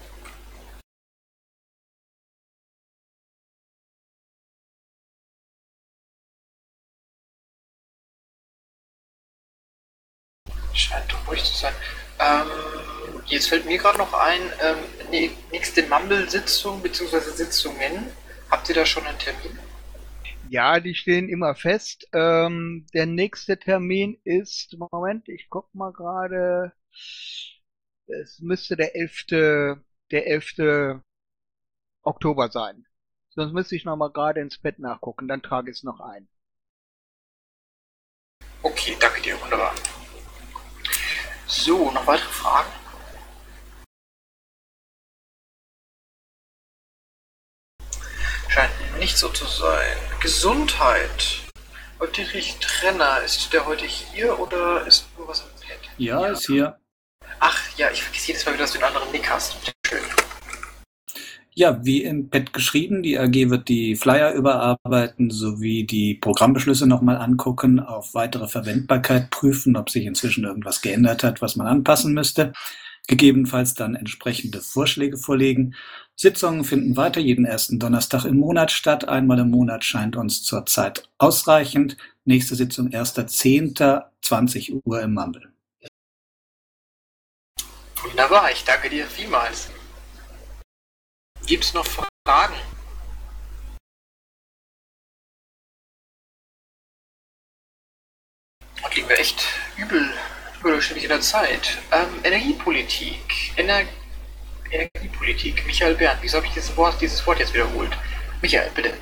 Scheint doch ruhig zu sein. Ähm, jetzt fällt mir gerade noch ein, ähm, nee, nächste Mumble-Sitzung bzw. Sitzungen. Habt ihr da schon einen Termin? Ja, die stehen immer fest. Ähm, der nächste Termin ist, Moment, ich guck mal gerade, es müsste der elfte, der elfte Oktober sein. Sonst müsste ich noch mal gerade ins Bett nachgucken, dann trage ich es noch ein. Okay, danke dir, wunderbar. So, noch weitere Fragen? Scheint nicht so zu sein. Gesundheit. Ulrich Trenner, ist der heute hier oder ist nur was im Pad? Ja, ist hier. Ach ja, ich vergesse jedes Mal wieder, dass du einen anderen Nick hast. Schön. Ja, wie im Pad geschrieben, die A G wird die Flyer überarbeiten sowie die Programmbeschlüsse nochmal angucken, auf weitere Verwendbarkeit prüfen, ob sich inzwischen irgendwas geändert hat, was man anpassen müsste. Gegebenenfalls dann entsprechende Vorschläge vorlegen. Sitzungen finden weiter jeden ersten Donnerstag im Monat statt. Einmal im Monat scheint uns zurzeit ausreichend. Nächste Sitzung erster zehnter zwanzig Uhr im Mumble. Wunderbar, ich danke dir vielmals. Gibt es noch Fragen? Und liegen wir echt übel, überdurchschnittlich in der Zeit. Ähm, Energiepolitik. Ener Energiepolitik. Michael Berndt, wieso habe ich dieses Wort, dieses Wort jetzt wiederholt? Michael, bitte.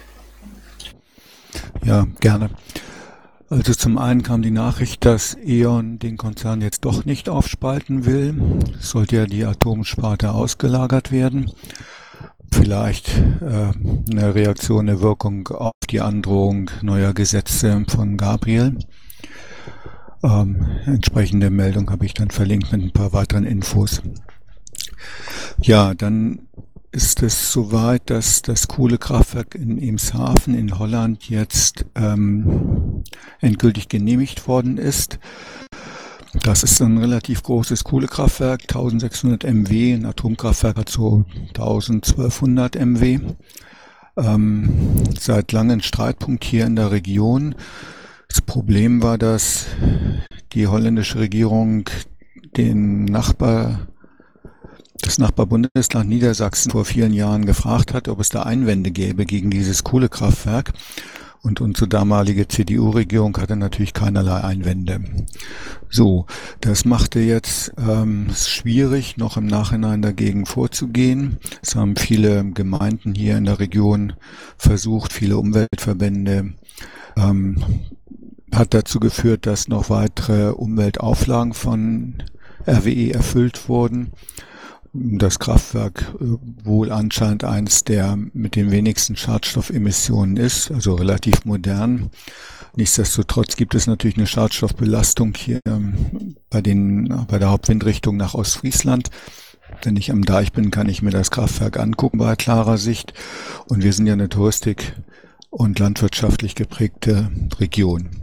Ja, gerne. Also zum einen kam die Nachricht, dass E.ON den Konzern jetzt doch nicht aufspalten will. Es sollte ja die Atomsparte ausgelagert werden. Vielleicht äh, eine Reaktion, eine Wirkung auf die Androhung neuer Gesetze von Gabriel. Ähm, entsprechende Meldung habe ich dann verlinkt mit ein paar weiteren Infos. Ja, dann ist es soweit, dass das Kohlekraftwerk in Eemshaven in Holland jetzt ähm, endgültig genehmigt worden ist. Das ist ein relativ großes Kohlekraftwerk, eintausendsechshundert Megawatt, ein Atomkraftwerk hat so eintausendzwölfhundert, zwölfhundert Megawatt. Ähm, seit langem Streitpunkt hier in der Region. Das Problem war, dass die holländische Regierung den Nachbar, das Nachbarbundesland Niedersachsen vor vielen Jahren gefragt hat, ob es da Einwände gäbe gegen dieses Kohlekraftwerk. Und unsere damalige C D U-Regierung hatte natürlich keinerlei Einwände. So, das machte jetzt ähm, es schwierig, noch im Nachhinein dagegen vorzugehen. Es haben viele Gemeinden hier in der Region versucht, viele Umweltverbände. Ähm, hat dazu geführt, dass noch weitere Umweltauflagen von R W E erfüllt wurden. Das Kraftwerk wohl anscheinend eins der mit den wenigsten Schadstoffemissionen ist, also relativ modern. Nichtsdestotrotz gibt es natürlich eine Schadstoffbelastung hier bei den, bei der Hauptwindrichtung nach Ostfriesland. Wenn ich am Deich bin, kann ich mir das Kraftwerk angucken bei klarer Sicht. Und wir sind ja eine touristik- und landwirtschaftlich geprägte Region.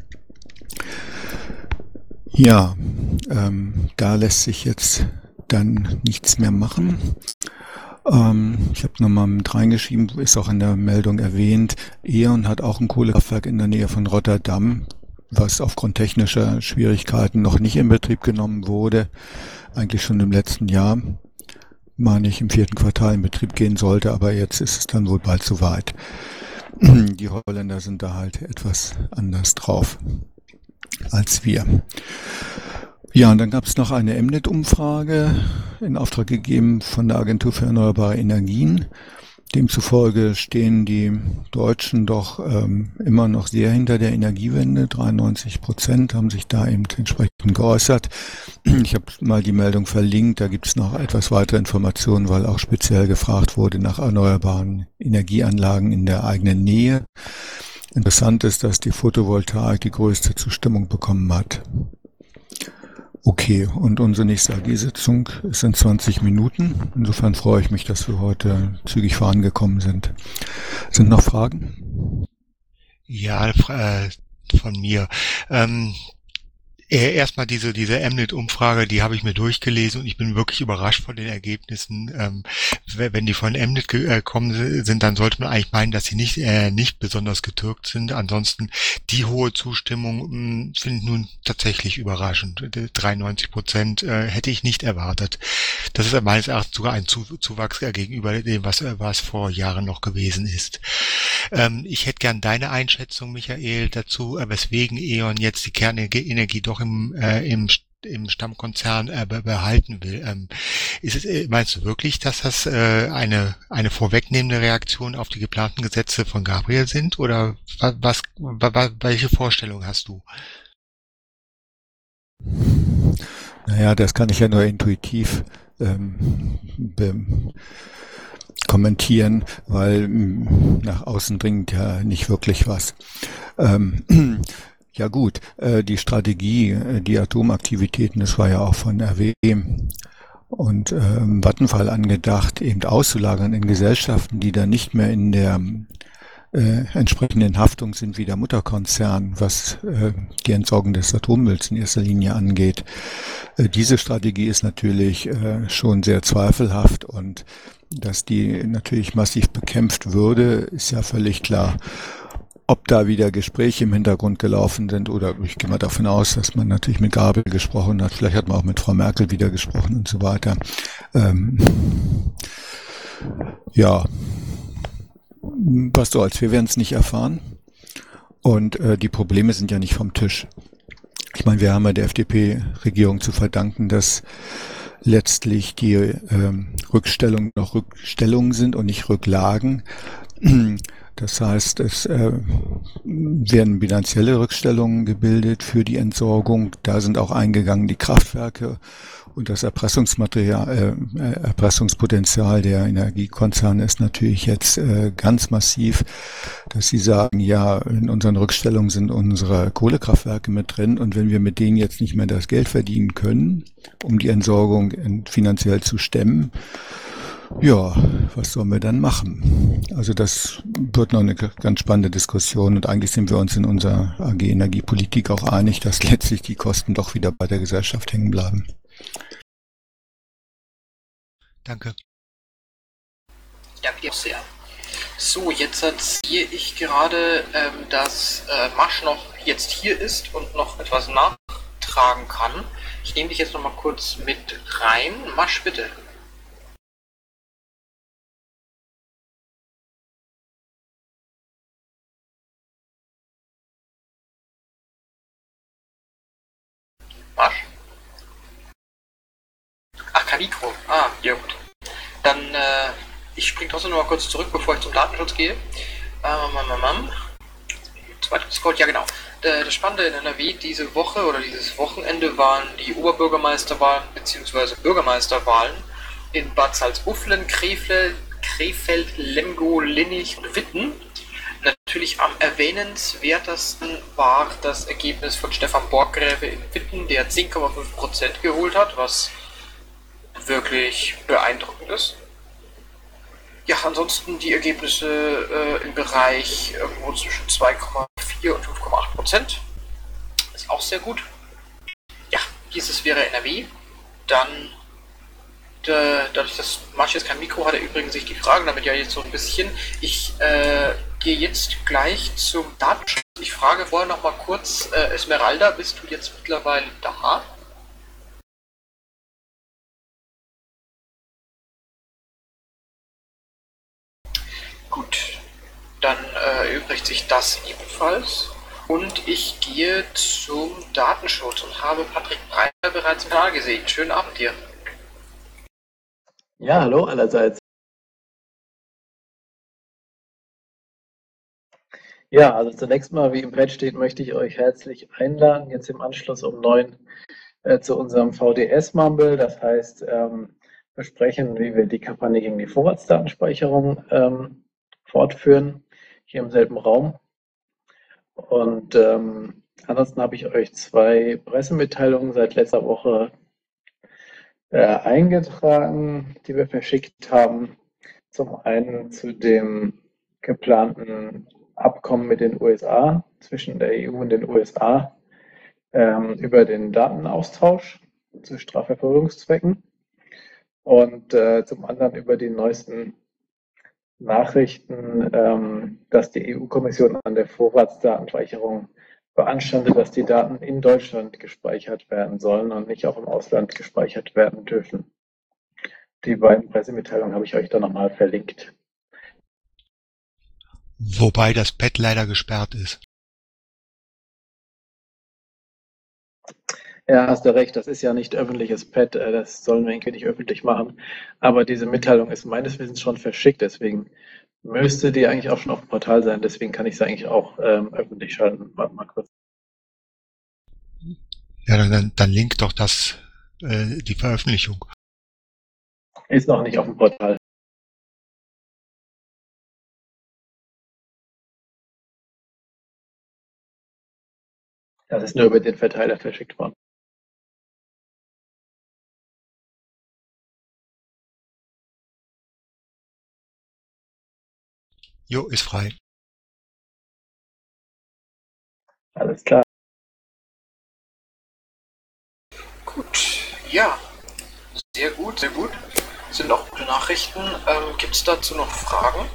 Ja, ähm, da lässt sich jetzt dann nichts mehr machen. Ähm, ich habe nochmal mit reingeschrieben, ist auch in der Meldung erwähnt, E.ON hat auch ein Kohlekraftwerk in der Nähe von Rotterdam, was aufgrund technischer Schwierigkeiten noch nicht in Betrieb genommen wurde, eigentlich schon im letzten Jahr, meine ich, im vierten Quartal in Betrieb gehen sollte, aber jetzt ist es dann wohl bald soweit. Die Holländer sind da halt etwas anders drauf als wir. Ja, und dann gab es noch eine Mnet-Umfrage in Auftrag gegeben von der Agentur für Erneuerbare Energien. Demzufolge stehen die Deutschen doch ähm, immer noch sehr hinter der Energiewende. dreiundneunzig Prozent haben sich da eben entsprechend geäußert. Ich habe mal die Meldung verlinkt, da gibt es noch etwas weitere Informationen, weil auch speziell gefragt wurde nach erneuerbaren Energieanlagen in der eigenen Nähe. Interessant ist, dass die Photovoltaik die größte Zustimmung bekommen hat. Okay, und unsere nächste A G-Sitzung ist in zwanzig Minuten. Insofern freue ich mich, dass wir heute zügig vorangekommen sind. Sind noch Fragen? Ja, äh, von mir. Ähm, Äh, Erstmal diese diese Mnet-Umfrage, die habe ich mir durchgelesen und ich bin wirklich überrascht von den Ergebnissen. Ähm, we- wenn die von Mnet gekommen sind, dann sollte man eigentlich meinen, dass sie nicht äh, nicht besonders getürkt sind. Ansonsten die hohe Zustimmung mh, finde ich nun tatsächlich überraschend. Die dreiundneunzig Prozent äh, hätte ich nicht erwartet. Das ist meines Erachtens sogar ein Zu Zuwachs äh, gegenüber dem, was äh, was vor Jahren noch gewesen ist. Ähm, ich hätte gern deine Einschätzung, Michael, dazu, äh, weswegen E.ON jetzt die Kernenergie doch im, äh, im, im Stammkonzern äh, be- behalten will. Ähm, ist es, äh, meinst du wirklich, dass das äh, eine, eine vorwegnehmende Reaktion auf die geplanten Gesetze von Gabriel sind? Oder wa- was, wa- wa- welche Vorstellung hast du? Naja, das kann ich ja nur intuitiv ähm, be- kommentieren, weil m, nach außen dringt ja nicht wirklich was. Ähm, ja gut, äh, die Strategie, äh, die Atomaktivitäten, das war ja auch von R W und ähm, Vattenfall angedacht, eben auszulagern in Gesellschaften, die dann nicht mehr in der äh, entsprechenden Haftung sind wie der Mutterkonzern, was äh, die Entsorgung des Atommülls in erster Linie angeht. Äh, diese Strategie ist natürlich äh, schon sehr zweifelhaft und dass die natürlich massiv bekämpft würde, ist ja völlig klar. Ob da wieder Gespräche im Hintergrund gelaufen sind oder ich gehe mal davon aus, dass man natürlich mit Gabriel gesprochen hat, vielleicht hat man auch mit Frau Merkel wieder gesprochen und so weiter. Ähm, ja, was soll's, wir werden es nicht erfahren und äh, die Probleme sind ja nicht vom Tisch. Ich meine, wir haben ja der F D P-Regierung zu verdanken, dass letztlich die ähm, Rückstellungen noch Rückstellungen sind und nicht Rücklagen. Das heißt, es äh, werden bilanzielle Rückstellungen gebildet für die Entsorgung. Da sind auch eingegangen die Kraftwerke und das Erpressungsmaterial, äh, Erpressungspotenzial der Energiekonzerne ist natürlich jetzt äh, ganz massiv, dass sie sagen, ja, in unseren Rückstellungen sind unsere Kohlekraftwerke mit drin und wenn wir mit denen jetzt nicht mehr das Geld verdienen können, um die Entsorgung finanziell zu stemmen, ja, was sollen wir dann machen? Also das wird noch eine ganz spannende Diskussion und eigentlich sind wir uns in unserer A G Energiepolitik auch einig, dass letztlich die Kosten doch wieder bei der Gesellschaft hängen bleiben. Danke. Danke dir sehr. So, jetzt sehe ich gerade, ähm, dass äh, Masch noch jetzt hier ist und noch etwas nachtragen kann. Ich nehme dich jetzt noch mal kurz mit rein. Masch, bitte. Masch? Ach, kein Mikro. Ah, ja gut. Dann, äh, ich springe trotzdem noch mal kurz zurück, bevor ich zum Datenschutz gehe. Ähm, ähm, ähm, Zweiter Discord, ja genau. Das Spannende in N R W diese Woche oder dieses Wochenende waren die Oberbürgermeisterwahlen bzw. Bürgermeisterwahlen in Bad Salzuflen, Krefeld, Krefeld, Lemgo, Linnich und Witten. Natürlich am erwähnenswertesten war das Ergebnis von Stefan Borggräve in Witten, der zehn Komma fünf Prozent geholt hat, was wirklich beeindruckend ist. Ja, ansonsten die Ergebnisse äh, im Bereich irgendwo zwischen zwei Komma vier und fünf Komma acht Prozent. Ist auch sehr gut. Ja, dieses wäre N R W. Dann, äh, dadurch, dass Marsch jetzt kein Mikro hat, er übrigens sich die Fragen damit ja jetzt so ein bisschen. Ich äh, gehe jetzt gleich zum Datenschutz. Ich frage vorher noch mal kurz, äh, Esmeralda, bist du jetzt mittlerweile da? Gut, Dann äh, erübrigt sich das ebenfalls. Und ich gehe zum Datenschutz und habe Patrick Breiter bereits im Kanal gesehen. Schönen Abend dir. Ja, hallo allerseits. Ja, also zunächst mal, wie im Pad steht, möchte ich euch herzlich einladen, jetzt im Anschluss um neun äh, zu unserem V D S-Mumble. Das heißt, ähm, besprechen, wie wir die Kampagne gegen die Vorratsdatenspeicherung ähm, fortführen, hier im selben Raum. Und ähm, ansonsten habe ich euch zwei Pressemitteilungen seit letzter Woche äh, eingetragen, die wir verschickt haben. Zum einen zu dem geplanten Abkommen mit den U S A, zwischen der E U und den U S A, ähm, über den Datenaustausch zu Strafverfolgungszwecken und äh, zum anderen über die neuesten Nachrichten, ähm, dass die E U-Kommission an der Vorratsdatenspeicherung beanstandet, dass die Daten in Deutschland gespeichert werden sollen und nicht auch im Ausland gespeichert werden dürfen. Die beiden Pressemitteilungen habe ich euch da nochmal verlinkt. Wobei das Pad leider gesperrt ist. Ja, hast du recht, das ist ja nicht öffentliches Pad, äh, das sollen wir irgendwie nicht öffentlich machen. Aber diese Mitteilung ist meines Wissens schon verschickt, deswegen müsste die eigentlich auch schon auf dem Portal sein, deswegen kann ich sie eigentlich auch ähm, öffentlich schalten. Warte mal kurz. Ja, dann, dann, dann link doch das, äh, die Veröffentlichung. Ist noch nicht auf dem Portal. Das ist nur über den Verteiler verschickt worden. Jo, ist frei. Alles klar. Gut, ja. Sehr gut, sehr gut. Sind auch gute Nachrichten. Ähm, Gibt es dazu noch Fragen?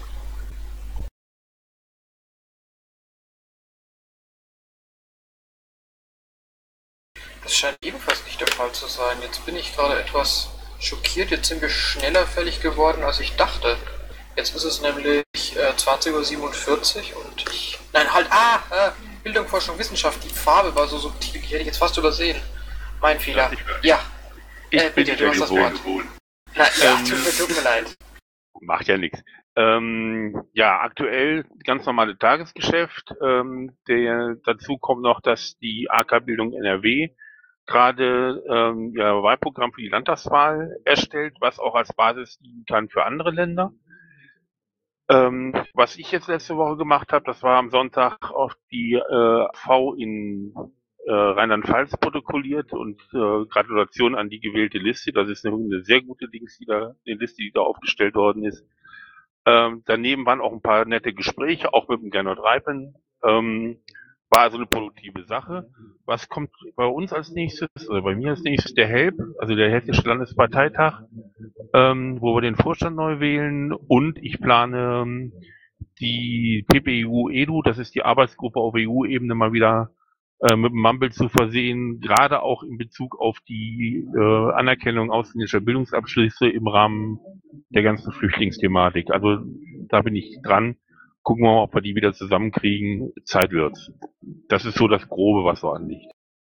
Das scheint ebenfalls nicht der Fall zu sein. Jetzt bin ich gerade etwas schockiert. Jetzt sind wir schneller fällig geworden, als ich dachte. Jetzt ist es nämlich äh, zwanzig Uhr siebenundvierzig und ich... Nein, halt! Ah! Äh, Bildung, Forschung, Wissenschaft. Die Farbe war so subtil. Die hätte ich jetzt fast übersehen. Mein Fehler. Ja. Ich Äh, bin bitte, nicht du mehr hast das gewohnt. Wort. Na, ja, Ähm, tut mir, tut mir leid. Macht ja nichts. Ähm, ja, aktuell ganz normale Tagesgeschäft. Ähm, der, dazu kommt noch, dass die A K-Bildung N R W gerade ähm, ja, Wahlprogramm für die Landtagswahl erstellt, was auch als Basis dienen kann für andere Länder. Ähm, was ich jetzt letzte Woche gemacht habe, das war am Sonntag auf die äh, V in äh, Rheinland-Pfalz protokolliert und äh, Gratulation an die gewählte Liste. Das ist eine, eine sehr gute Dings, die da, eine Liste, die da aufgestellt worden ist. Ähm, daneben waren auch ein paar nette Gespräche, auch mit dem Gernot Reipen. Ähm, war also eine produktive Sache. Was kommt bei uns als nächstes, oder bei mir als nächstes, der HELP, also der Hessische Landesparteitag, ähm, wo wir den Vorstand neu wählen, und ich plane ähm, die P P E U-Edu, das ist die Arbeitsgruppe auf E U-Ebene, mal wieder äh, mit dem Mumble zu versehen, gerade auch in Bezug auf die äh, Anerkennung ausländischer Bildungsabschlüsse im Rahmen der ganzen Flüchtlingsthematik. Also da bin ich dran. Gucken wir mal, ob wir die wieder zusammenkriegen. Zeit wird's. Das ist so das Grobe, was so anliegt.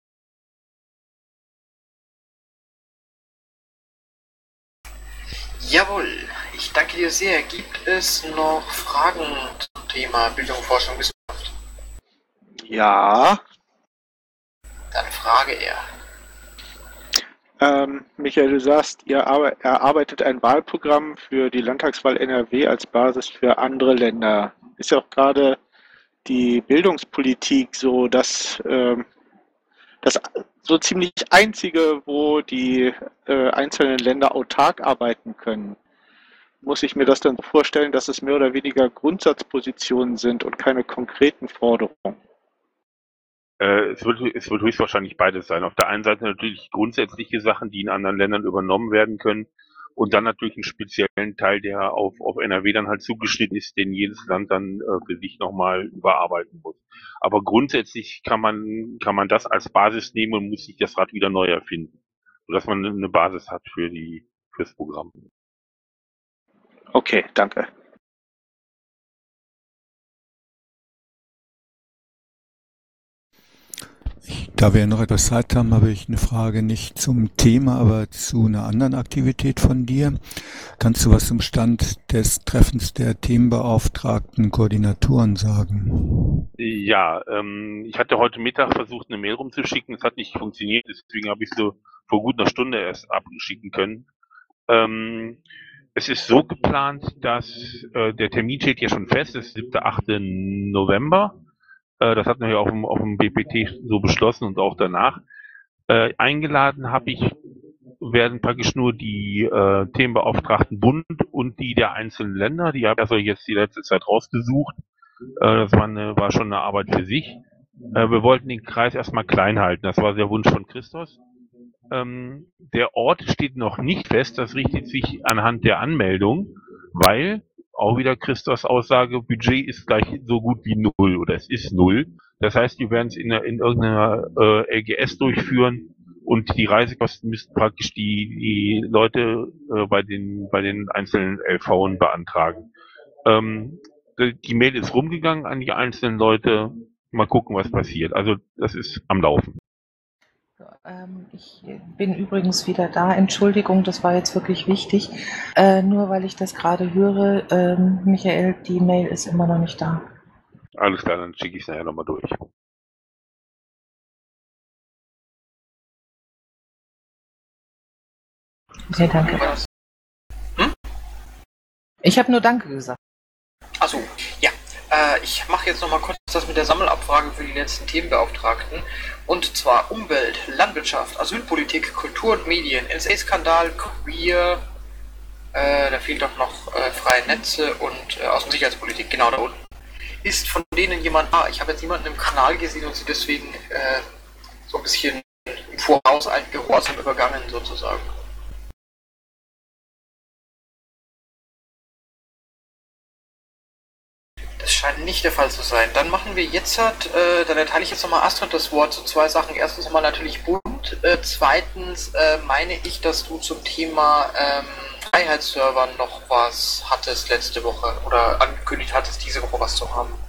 Jawohl, ich danke dir sehr. Gibt es noch Fragen zum Thema Bildung, Forschung, Wissenschaft? Ja. Dann frage er. Ähm, Michael, du sagst, ihr erarbeitet ein Wahlprogramm für die Landtagswahl N R W als Basis für andere Länder. Ist ja auch gerade die Bildungspolitik so, dass ähm, das so ziemlich einzige, wo die äh, einzelnen Länder autark arbeiten können. Muss ich mir das dann vorstellen, dass es mehr oder weniger Grundsatzpositionen sind und keine konkreten Forderungen? Äh, es wird, es wird höchstwahrscheinlich beides sein. Auf der einen Seite natürlich grundsätzliche Sachen, die in anderen Ländern übernommen werden können, und dann natürlich einen speziellen Teil, der auf, auf N R W dann halt zugeschnitten ist, den jedes Land dann äh, für sich nochmal überarbeiten muss. Aber grundsätzlich kann man, kann man das als Basis nehmen und muss sich das Rad wieder neu erfinden, sodass man eine Basis hat für die, fürs Programm. Okay, danke. Da wir noch etwas Zeit haben, habe ich eine Frage nicht zum Thema, aber zu einer anderen Aktivität von dir. Kannst du was zum Stand des Treffens der Themenbeauftragten Koordinatoren sagen? Ja, ähm, ich hatte heute Mittag versucht, eine Mail rumzuschicken. Es hat nicht funktioniert, deswegen habe ich so vor gut einer Stunde erst abschicken können. Ähm, es ist so geplant, dass äh, der Termin steht ja schon fest, das ist siebter achter November. Äh, das hatten wir ja auf dem, auf dem B P T so beschlossen und auch danach. Äh, eingeladen habe ich, werden praktisch nur die äh, Themenbeauftragten Bund und die der einzelnen Länder. Die habe ich also jetzt die letzte Zeit rausgesucht. Äh, das war, eine, war schon eine Arbeit für sich. Äh, wir wollten den Kreis erstmal klein halten. Das war der Wunsch von Christos. Ähm, der Ort steht noch nicht fest. Das richtet sich anhand der Anmeldung, weil auch wieder Christos Aussage, Budget ist gleich so gut wie null oder es ist null. Das heißt, die werden es in, in irgendeiner äh, L G S durchführen und die Reisekosten müssten praktisch die, die Leute äh, bei den bei den einzelnen L Vs beantragen. Ähm, die Mail ist rumgegangen an die einzelnen Leute. Mal gucken, was passiert. Also das ist am Laufen. Ähm, ich bin übrigens wieder da. Entschuldigung, das war jetzt wirklich wichtig. Äh, nur weil ich das gerade höre, ähm, Michael, die Mail ist immer noch nicht da. Alles klar, dann schicke ich es nachher nochmal durch. Okay, danke. Hm? Ich habe nur Danke gesagt. Achso, ja. Äh, ich mache jetzt nochmal kurz das mit der Sammelabfrage für die letzten Themenbeauftragten. Und zwar Umwelt, Landwirtschaft, Asylpolitik, Kultur und Medien, N S A-Skandal, Queer, äh, da fehlt doch noch äh, freie Netze und äh, Außensicherheitspolitik, genau da unten. Ist von denen jemand da? Ah, ich habe jetzt niemanden im Kanal gesehen und sie deswegen äh, so ein bisschen im Voraus ein Gehorsam übergangen sozusagen. Das scheint nicht der Fall zu sein. Dann machen wir jetzt, äh, dann erteile ich jetzt nochmal Astrid das Wort zu zwei Sachen. Erstens einmal natürlich Bund. Äh, zweitens äh, meine ich, dass du zum Thema ähm, Freiheitsservern noch was hattest letzte Woche oder angekündigt hattest, diese Woche was zu haben.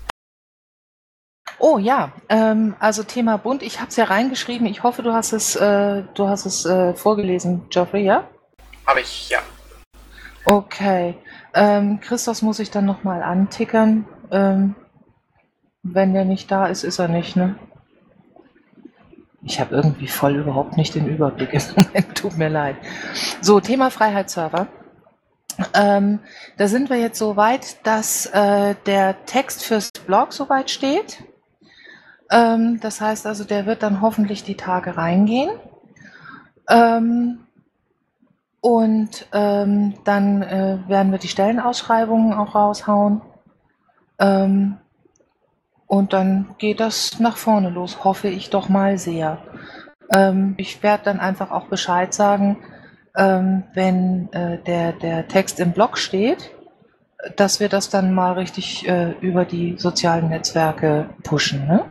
Oh ja, ähm, also Thema Bund. Ich habe es ja reingeschrieben. Ich hoffe, du hast es, äh, du hast es äh, vorgelesen, Geoffrey, ja? Habe ich, ja. Okay. Ähm, Christos muss ich dann nochmal antickern. Ähm, wenn der nicht da ist, ist er nicht, ne? Ich habe irgendwie voll überhaupt nicht den Überblick. Tut mir leid. So, Thema Freiheitsserver. Ähm, da sind wir jetzt so weit, dass äh, der Text fürs Blog soweit steht. Ähm, das heißt also, der wird dann hoffentlich die Tage reingehen. Ähm, Und ähm, dann äh, werden wir die Stellenausschreibungen auch raushauen. Ähm, und dann geht das nach vorne los, hoffe ich doch mal sehr. Ähm, ich werde dann einfach auch Bescheid sagen, ähm, wenn äh, der, der Text im Blog steht, dass wir das dann mal richtig äh, über die sozialen Netzwerke pushen, ne?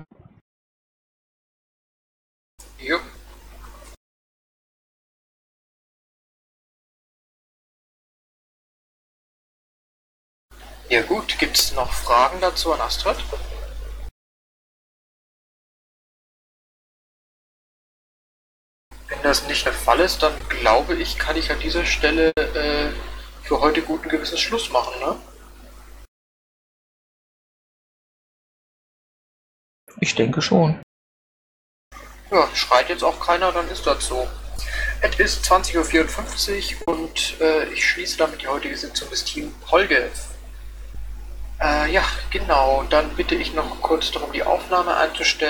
Jo. Ja gut, gibt es noch Fragen dazu an Astrid? Wenn das nicht der Fall ist, dann glaube ich, kann ich an dieser Stelle äh, für heute guten Gewissens Schluss machen, ne? Ich denke schon. Ja, schreit jetzt auch keiner, dann ist das so. Es ist zwanzig Uhr vierundfünfzig und äh, ich schließe damit die heutige Sitzung des Team Holge. Äh, ja, genau. Dann bitte ich noch kurz darum, die Aufnahme einzustellen.